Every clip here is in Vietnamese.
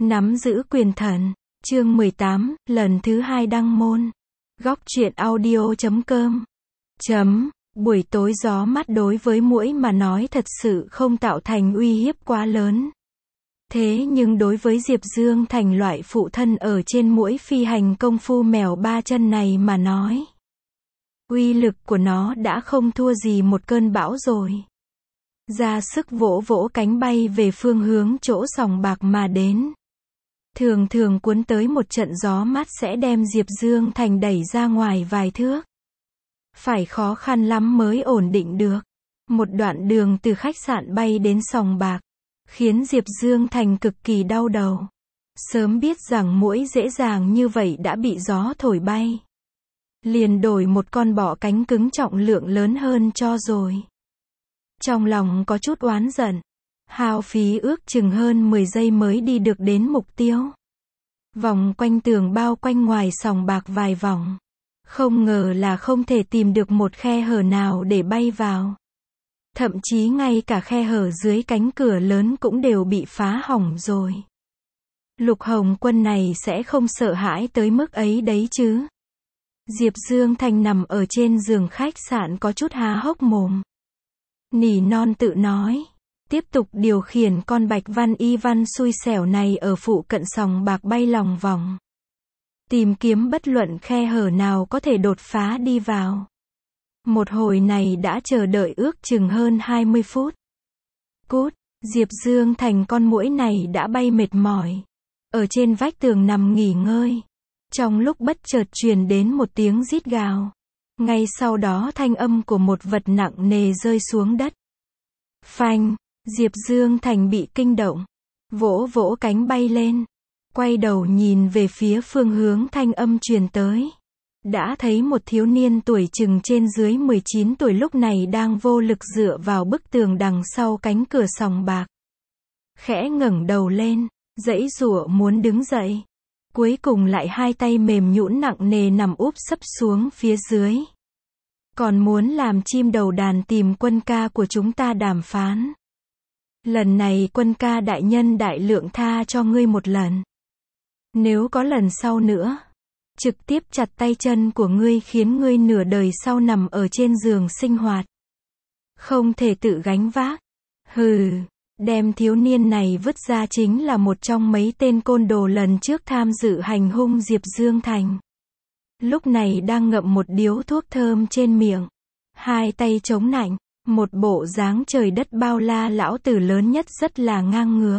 Nắm giữ quyền thần. Chương 18, lần thứ 2 đăng môn. Góc truyện audio.com. Buổi tối gió mát đối với muỗi mà nói thật sự không tạo thành uy hiếp quá lớn. Thế nhưng đối với Diệp Dương Thành loại phụ thân ở trên muỗi phi hành công phu mèo ba chân này mà nói, uy lực của nó đã không thua gì một cơn bão rồi. Ra sức vỗ vỗ cánh bay về phương hướng chỗ sòng bạc mà đến. Thường thường cuốn tới một trận gió mát sẽ đem Diệp Dương Thành đẩy ra ngoài vài thước. Phải khó khăn lắm mới ổn định được. Một đoạn đường từ khách sạn bay đến sòng bạc, khiến Diệp Dương Thành cực kỳ đau đầu. Sớm biết rằng muỗi dễ dàng như vậy đã bị gió thổi bay, liền đổi một con bọ cánh cứng trọng lượng lớn hơn cho rồi. Trong lòng có chút oán giận, hao phí ước chừng hơn 10 giây mới đi được đến mục tiêu. Vòng quanh tường bao quanh ngoài sòng bạc vài vòng, không ngờ là không thể tìm được một khe hở nào để bay vào. Thậm chí ngay cả khe hở dưới cánh cửa lớn cũng đều bị phá hỏng rồi. Lục Hồng Quân này sẽ không sợ hãi tới mức ấy đấy chứ? Diệp Dương Thành nằm ở trên giường khách sạn có chút há hốc mồm. Nỉ non tự nói, tiếp tục điều khiển con bạch văn y văn xui xẻo này ở phụ cận sòng bạc bay lòng vòng, tìm kiếm bất luận khe hở nào có thể đột phá đi vào. Một hồi này đã chờ đợi ước chừng hơn 20 phút. Cút, Diệp Dương Thành con muỗi này đã bay mệt mỏi, ở trên vách tường nằm nghỉ ngơi. Trong lúc bất chợt truyền đến một tiếng rít gào. Ngay sau đó thanh âm của một vật nặng nề rơi xuống đất. Phanh, Diệp Dương Thành bị kinh động, vỗ vỗ cánh bay lên, quay đầu nhìn về phía phương hướng thanh âm truyền tới. Đã thấy một thiếu niên tuổi chừng trên dưới 19 tuổi lúc này đang vô lực dựa vào bức tường đằng sau cánh cửa sòng bạc. Khẽ ngẩng đầu lên, giãy giụa muốn đứng dậy. Cuối cùng lại hai tay mềm nhũn nặng nề nằm úp sấp xuống phía dưới. Còn muốn làm chim đầu đàn tìm Quân ca của chúng ta đàm phán. Lần này Quân ca đại nhân đại lượng tha cho ngươi một lần. Nếu có lần sau nữa, trực tiếp chặt tay chân của ngươi khiến ngươi nửa đời sau nằm ở trên giường sinh hoạt, không thể tự gánh vác. Hừ. Đem thiếu niên này vứt ra chính là một trong mấy tên côn đồ lần trước tham dự hành hung Diệp Dương Thành. Lúc này đang ngậm một điếu thuốc thơm trên miệng, hai tay chống nạnh, một bộ dáng trời đất bao la lão tử lớn nhất rất là ngang ngược.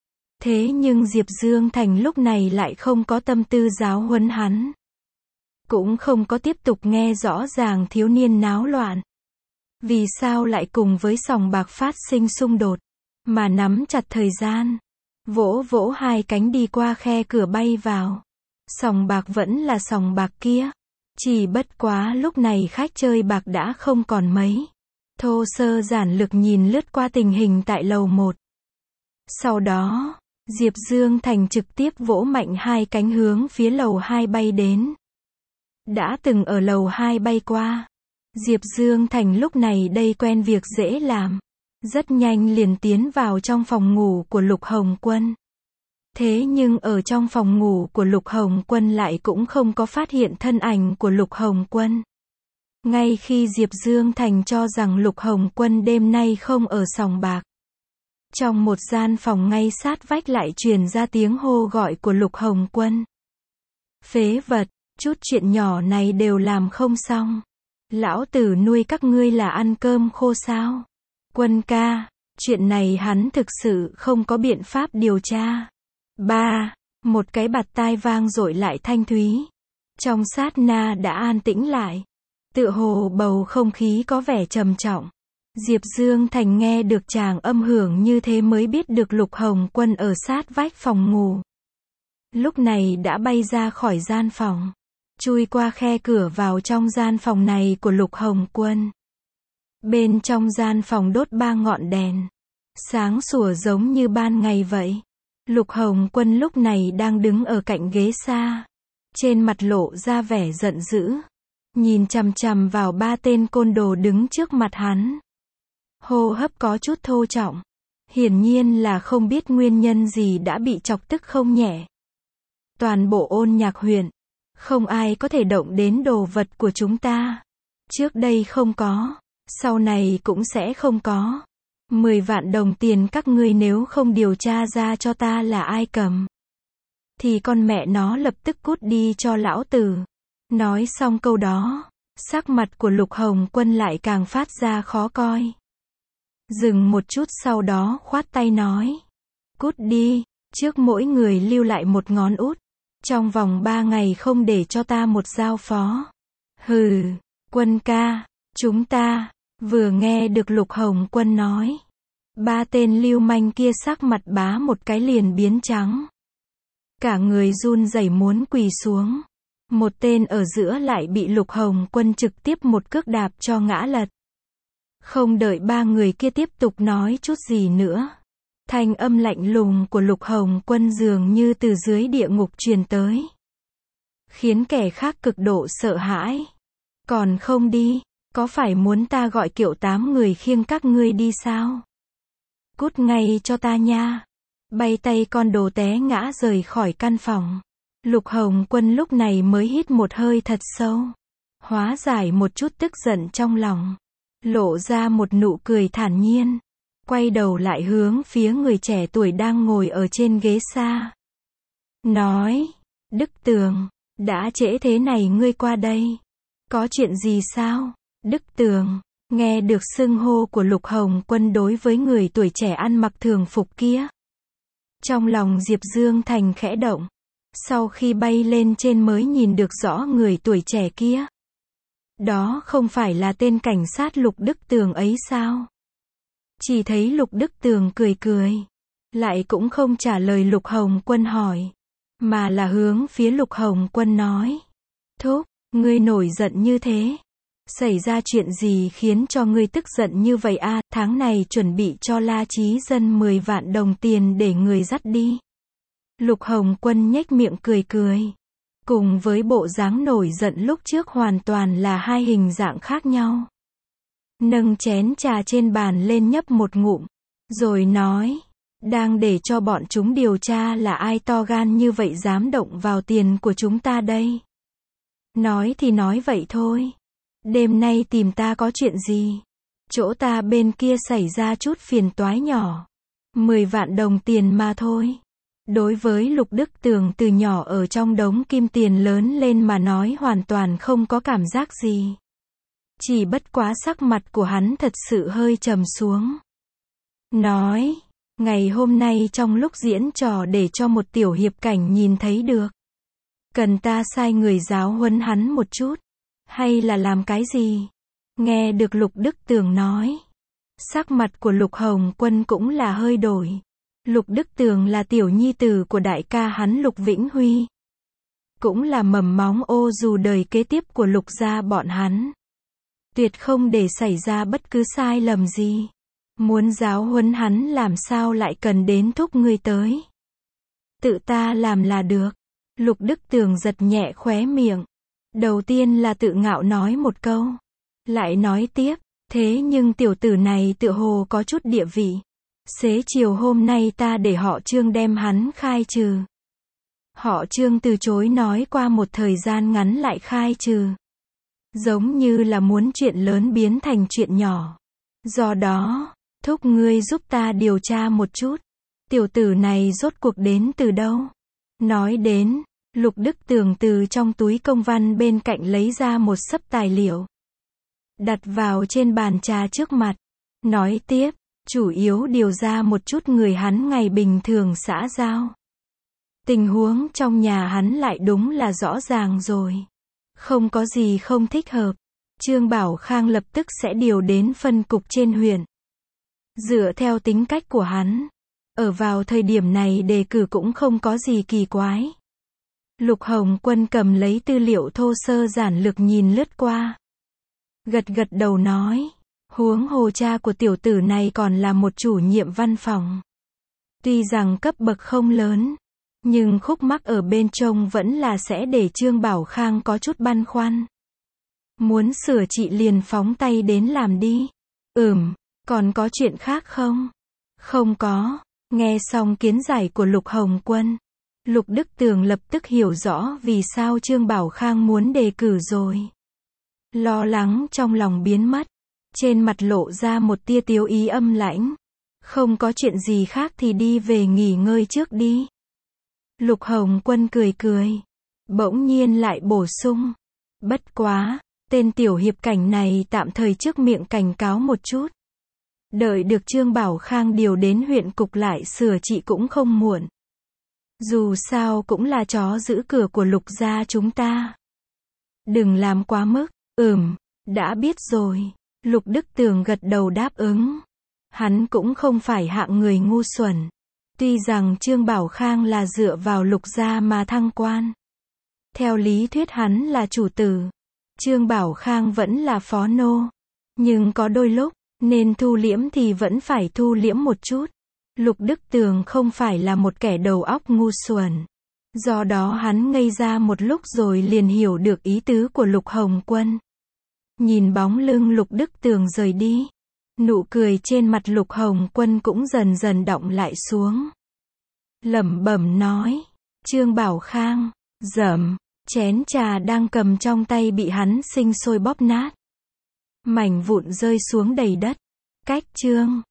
Thế nhưng Diệp Dương Thành lúc này lại không có tâm tư giáo huấn hắn, cũng không có tiếp tục nghe rõ ràng thiếu niên náo loạn. Vì sao lại cùng với sòng bạc phát sinh xung đột, mà nắm chặt thời gian, vỗ vỗ hai cánh đi qua khe cửa bay vào. Sòng bạc vẫn là sòng bạc kia, chỉ bất quá lúc này khách chơi bạc đã không còn mấy. Thô sơ giản lược nhìn lướt qua tình hình tại lầu 1. Sau đó, Diệp Dương Thành trực tiếp vỗ mạnh hai cánh hướng phía lầu 2 bay đến. Đã từng ở lầu 2 bay qua, Diệp Dương Thành lúc này đây quen việc dễ làm. Rất nhanh liền tiến vào trong phòng ngủ của Lục Hồng Quân. Thế nhưng ở trong phòng ngủ của Lục Hồng Quân lại cũng không có phát hiện thân ảnh của Lục Hồng Quân. Ngay khi Diệp Dương Thành cho rằng Lục Hồng Quân đêm nay không ở sòng bạc, trong một gian phòng ngay sát vách lại truyền ra tiếng hô gọi của Lục Hồng Quân. Phế vật, chút chuyện nhỏ này đều làm không xong. Lão tử nuôi các ngươi là ăn cơm khô sao? Quân ca, chuyện này hắn thực sự không có biện pháp điều tra. Một cái bạt tai vang dội lại thanh thúy. Trong sát na đã an tĩnh lại. Tựa hồ bầu không khí có vẻ trầm trọng. Diệp Dương Thành nghe được tràng âm hưởng như thế mới biết được Lục Hồng Quân ở sát vách phòng ngủ. Lúc này đã bay ra khỏi gian phòng, chui qua khe cửa vào trong gian phòng này của Lục Hồng Quân. Bên trong gian phòng đốt 3 ngọn đèn, sáng sủa giống như ban ngày vậy. Lục Hồng Quân lúc này đang đứng ở cạnh ghế xa, trên mặt lộ ra vẻ giận dữ, nhìn chằm chằm vào 3 tên côn đồ đứng trước mặt hắn. Hô hấp có chút thô trọng, Hiển nhiên là không biết nguyên nhân gì đã bị chọc tức không nhẹ. Toàn bộ Ôn Nhạc huyện, không ai có thể động đến đồ vật của chúng ta. Trước đây không có, sau này cũng sẽ không có. 10 vạn đồng tiền các ngươi nếu không điều tra ra cho ta là ai cầm, thì con mẹ nó lập tức cút đi cho lão tử. Nói xong câu đó, sắc mặt của Lục Hồng Quân lại càng phát ra khó coi. Dừng một chút sau đó khoát tay nói. Cút đi, trước mỗi người lưu lại một ngón út. Trong vòng 3 ngày không để cho ta một giao phó. Hừ, Quân ca, chúng ta, vừa nghe được Lục Hồng Quân nói. 3 tên lưu manh kia sắc mặt bá một cái liền biến trắng. Cả người run rẩy muốn quỳ xuống. Một tên ở giữa lại bị Lục Hồng Quân trực tiếp một cước đạp cho ngã lật. Không đợi 3 người kia tiếp tục nói chút gì nữa. Thanh âm lạnh lùng của Lục Hồng Quân dường như từ dưới địa ngục truyền tới. Khiến kẻ khác cực độ sợ hãi. Còn không đi, có phải muốn ta gọi kiệu 8 người khiêng các ngươi đi sao? Cút ngay cho ta nha. Bay tay con đồ té ngã rời khỏi căn phòng. Lục Hồng Quân lúc này mới hít một hơi thật sâu. Hóa giải một chút tức giận trong lòng. Lộ ra một nụ cười thản nhiên. Quay đầu lại hướng phía người trẻ tuổi đang ngồi ở trên ghế xa. Nói, Đức Tường, đã trễ thế này ngươi qua đây. Có chuyện gì sao? Đức Tường, nghe được xưng hô của Lục Hồng Quân đối với người tuổi trẻ ăn mặc thường phục kia. Trong lòng Diệp Dương Thành khẽ động. Sau khi bay lên trên mới nhìn được rõ người tuổi trẻ kia. Đó không phải là tên cảnh sát Lục Đức Tường ấy sao? Chỉ thấy Lục Đức Tường cười cười. Lại cũng không trả lời Lục Hồng Quân hỏi. Mà là hướng phía Lục Hồng Quân nói. Thúc, ngươi nổi giận như thế. Xảy ra chuyện gì khiến cho ngươi tức giận như vậy a? Tháng này chuẩn bị cho La Chí Dân 10 vạn đồng tiền để người dắt đi. Lục Hồng Quân nhếch miệng cười cười. Cùng với bộ dáng nổi giận lúc trước hoàn toàn là hai hình dạng khác nhau. Nâng chén trà trên bàn lên nhấp một ngụm. Rồi nói. Đang để cho bọn chúng điều tra là ai to gan như vậy dám động vào tiền của chúng ta đây. Nói thì nói vậy thôi. Đêm nay tìm ta có chuyện gì? Chỗ ta bên kia xảy ra chút phiền toái nhỏ. 10 vạn đồng tiền mà thôi. Đối với Lục Đức Tường từ nhỏ ở trong đống kim tiền lớn lên mà nói hoàn toàn không có cảm giác gì. Chỉ bất quá sắc mặt của hắn thật sự hơi trầm xuống. Nói, ngày hôm nay trong lúc diễn trò để cho một tiểu hiệp cảnh nhìn thấy được. Cần ta sai người giáo huấn hắn một chút. Hay là làm cái gì? Nghe được Lục Đức Tường nói. Sắc mặt của Lục Hồng Quân cũng là hơi đổi. Lục Đức Tường là tiểu nhi tử của đại ca hắn Lục Vĩnh Huy. Cũng là mầm móng ô dù đời kế tiếp của Lục gia bọn hắn. Tuyệt không để xảy ra bất cứ sai lầm gì. Muốn giáo huấn hắn làm sao lại cần đến thúc ngươi tới. Tự ta làm là được. Lục Đức Tường giật nhẹ khóe miệng. Đầu tiên là tự ngạo nói một câu. Lại nói tiếp. Thế nhưng tiểu tử này tựa hồ có chút địa vị. Xế chiều hôm nay ta để họ Trương đem hắn khai trừ. Họ Trương từ chối nói qua một thời gian ngắn lại khai trừ. Giống như là muốn chuyện lớn biến thành chuyện nhỏ. Do đó, thúc ngươi giúp ta điều tra một chút. Tiểu tử này rốt cuộc đến từ đâu? Nói đến, Lục Đức Tường từ trong túi công văn bên cạnh lấy ra một xấp tài liệu. Đặt vào trên bàn trà trước mặt. Nói tiếp, chủ yếu điều ra một chút người hắn ngày bình thường xã giao. Tình huống trong nhà hắn lại đúng là rõ ràng rồi. Không có gì không thích hợp. Trương Bảo Khang lập tức sẽ điều đến phân cục trên huyện. Dựa theo tính cách của hắn, ở vào thời điểm này đề cử cũng không có gì kỳ quái. Lục Hồng Quân cầm lấy tư liệu thô sơ giản lược nhìn lướt qua. Gật gật đầu nói. Huống hồ cha của tiểu tử này còn là một chủ nhiệm văn phòng. Tuy rằng cấp bậc không lớn, nhưng khúc mắc ở bên trong vẫn là sẽ để Trương Bảo Khang có chút băn khoăn. Muốn sửa trị liền phóng tay đến làm đi. Còn có chuyện khác không? Không có. Nghe xong kiến giải của Lục Hồng Quân, Lục Đức Tường lập tức hiểu rõ vì sao Trương Bảo Khang muốn đề cử rồi. Lo lắng trong lòng biến mất. Trên mặt lộ ra một tia tiếu ý âm lãnh. Không có chuyện gì khác thì đi về nghỉ ngơi trước đi. Lục Hồng Quân cười cười. Bỗng nhiên lại bổ sung. Bất quá, tên tiểu hiệp cảnh này tạm thời trước miệng cảnh cáo một chút. Đợi được Trương Bảo Khang điều đến huyện cục lại sửa trị cũng không muộn. Dù sao cũng là chó giữ cửa của Lục gia chúng ta. Đừng làm quá mức. Đã biết rồi. Lục Đức Tường gật đầu đáp ứng. Hắn cũng không phải hạng người ngu xuẩn. Tuy rằng Trương Bảo Khang là dựa vào Lục gia mà thăng quan. Theo lý thuyết hắn là chủ tử. Trương Bảo Khang vẫn là phó nô. Nhưng có đôi lúc, nên thu liễm thì vẫn phải thu liễm một chút. Lục Đức Tường không phải là một kẻ đầu óc ngu xuẩn. Do đó hắn ngây ra một lúc rồi liền hiểu được ý tứ của Lục Hồng Quân. Nhìn bóng lưng Lục Đức Tường rời đi. Nụ cười trên mặt Lục Hồng Quân cũng dần dần đọng lại xuống. Lẩm bẩm nói. Trương Bảo Khang. Dầm. Chén trà đang cầm trong tay bị hắn sinh sôi bóp nát. Mảnh vụn rơi xuống đầy đất. Cách chương